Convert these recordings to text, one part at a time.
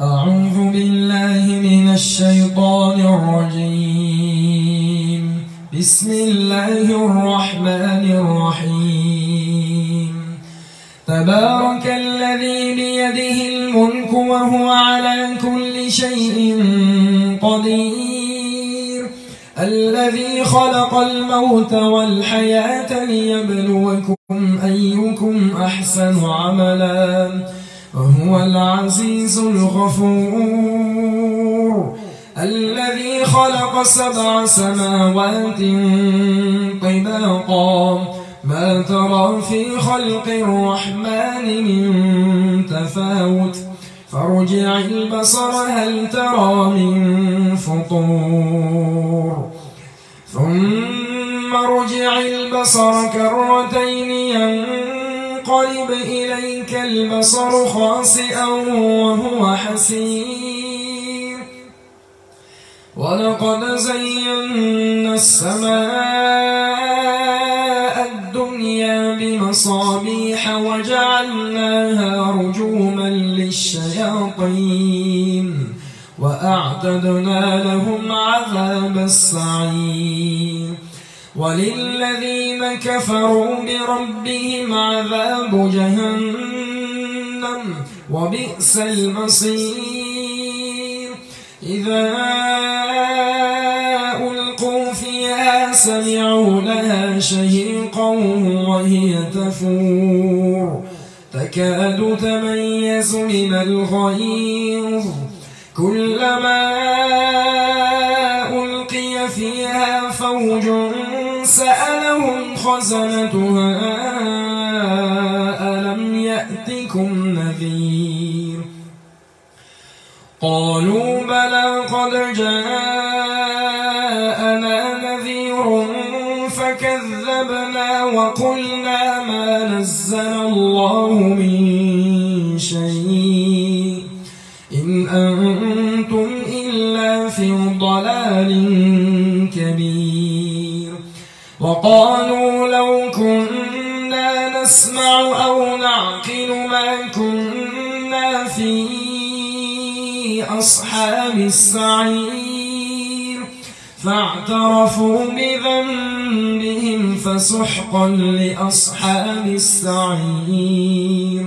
أعوذ بالله من الشيطان الرجيم. بسم الله الرحمن الرحيم. تبارك الذي بيده الملك وهو على كل شيء قدير، الذي خلق الموت والحياة ليبلوكم أيكم أحسن عملا وهو العزيز الغفور، الذي خلق 7 سماوات طباقا ما ترى في خلق الرحمن من تفاوت فارجع البصر هل ترى من فطور ثم ارجع البصر كرتين ينقلب إليك البصر خاسئا وهو حسير، ولقد زينا السماء الدنيا بمصابيح وجعلناها رجوما للشياطين وأعتدنا لهم عذاب السعير، وللذين كفروا بربهم عذاب جهنم وبئس المصير. إذا ألقوا فيها سمعوا لها شهيقا وهي تفور تكاد تميز من الغيظ، كلما ألقي فيها فوج سألهم خزنتها ألم يأتكم نذير؟ قالوا بلى قد جاءنا نذير فكذبنا وقلنا ما نزل الله من شيء إن أنتم إلا في ضلال كبير. وقالوا لو كنا نسمع أو نعقل ما كنا في أصحاب السعير، فاعترفوا بذنبهم فسحقا لأصحاب السعير.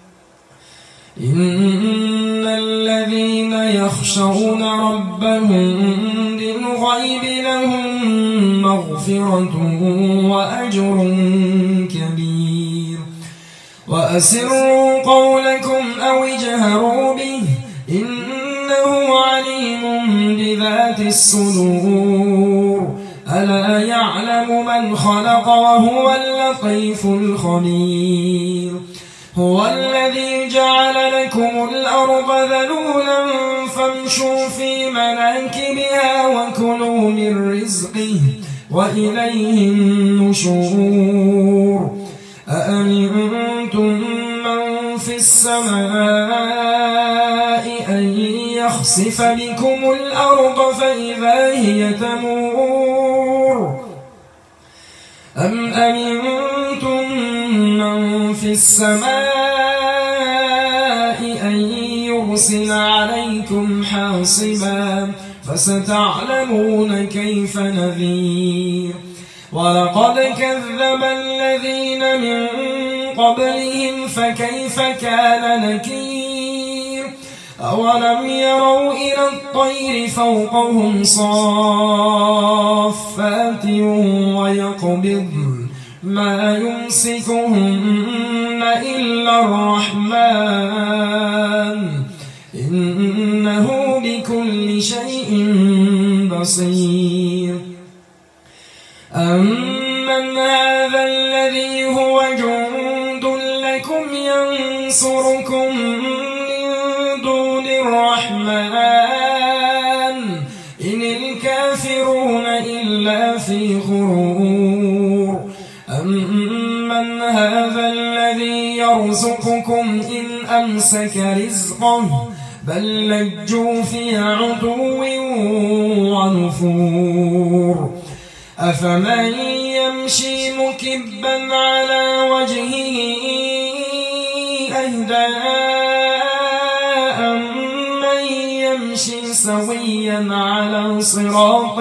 إن الذين يخشون ربهم بالغيب لهم مغفرة وأجر كبير. وأسروا قولكم أو اجهروا به إنه عليم بذات الصدور، ألا يعلم من خلق وهو اللطيف الخبير. هو الذي جعل لكم الأرض ذلولا فامشوا في مناكبها وكلوا من رزقه وإليه النشور. أأمنتم من في السماء أن يخسف بكم الأرض فإذا هي تمور، أم أمنتم من في السماء أن يرسل عليكم حاصبا فستعلمون كيف نذير. ولقد كذب الذين من قبلهم فكيف كان نكير. أولم يروا إلى الطير فوقهم صافات ويقبضن ما يمسكهن إلا الرحمن إنه بكل شيء بصير. أمن هذا الذي هو جند لكم ينصركم من دون الرحمن إن الكافرون إلا في غرور. أمن هذا الذي يرزقكم إن أمسك رزقه بل لجوا في عتو ونفور. أفمن يمشي مكبا على وجهه أهدى أمن سويا على صراط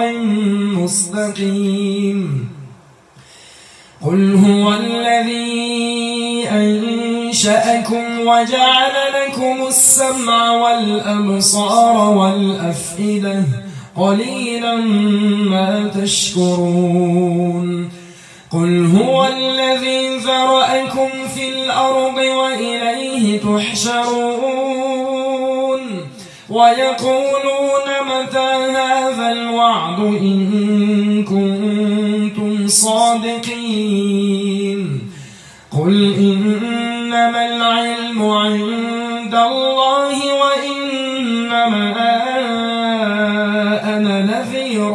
مستقيم قل هو الذي أنشأكم وجعل لكم السمع والأبصار والأفئدة قليلا ما تشكرون قل هو الذي ذرأكم في الأرض وإليه تحشرون ويقولون متى هذا الوعد إن كنتم صادقين قل إنما العلم عند الله وإنما أنا نذير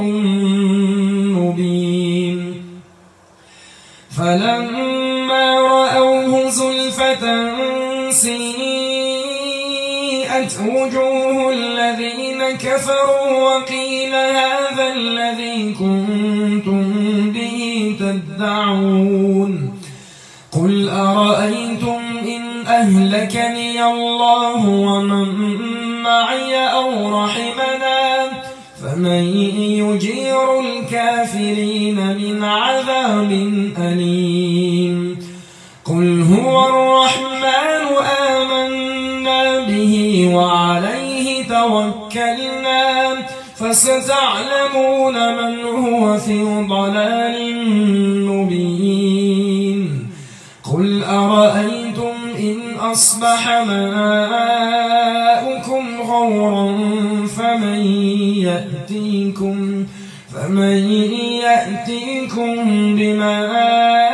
مبين فلما رأوه زلفة سيئت وجوه الذين كفروا وقيل هذا الذي كنتم به تدعون قل أرأيتم إن أهلكني الله ومن معي أو رحمنا فمن يجير الكافرين من عذاب أليم قل هو الرحمن آمنا به وعليه توكلنا فستعلمون من هو في ضلال مبين قل أرأيتم إن أصبح ماؤكم غورا فمن يأتيكم بماء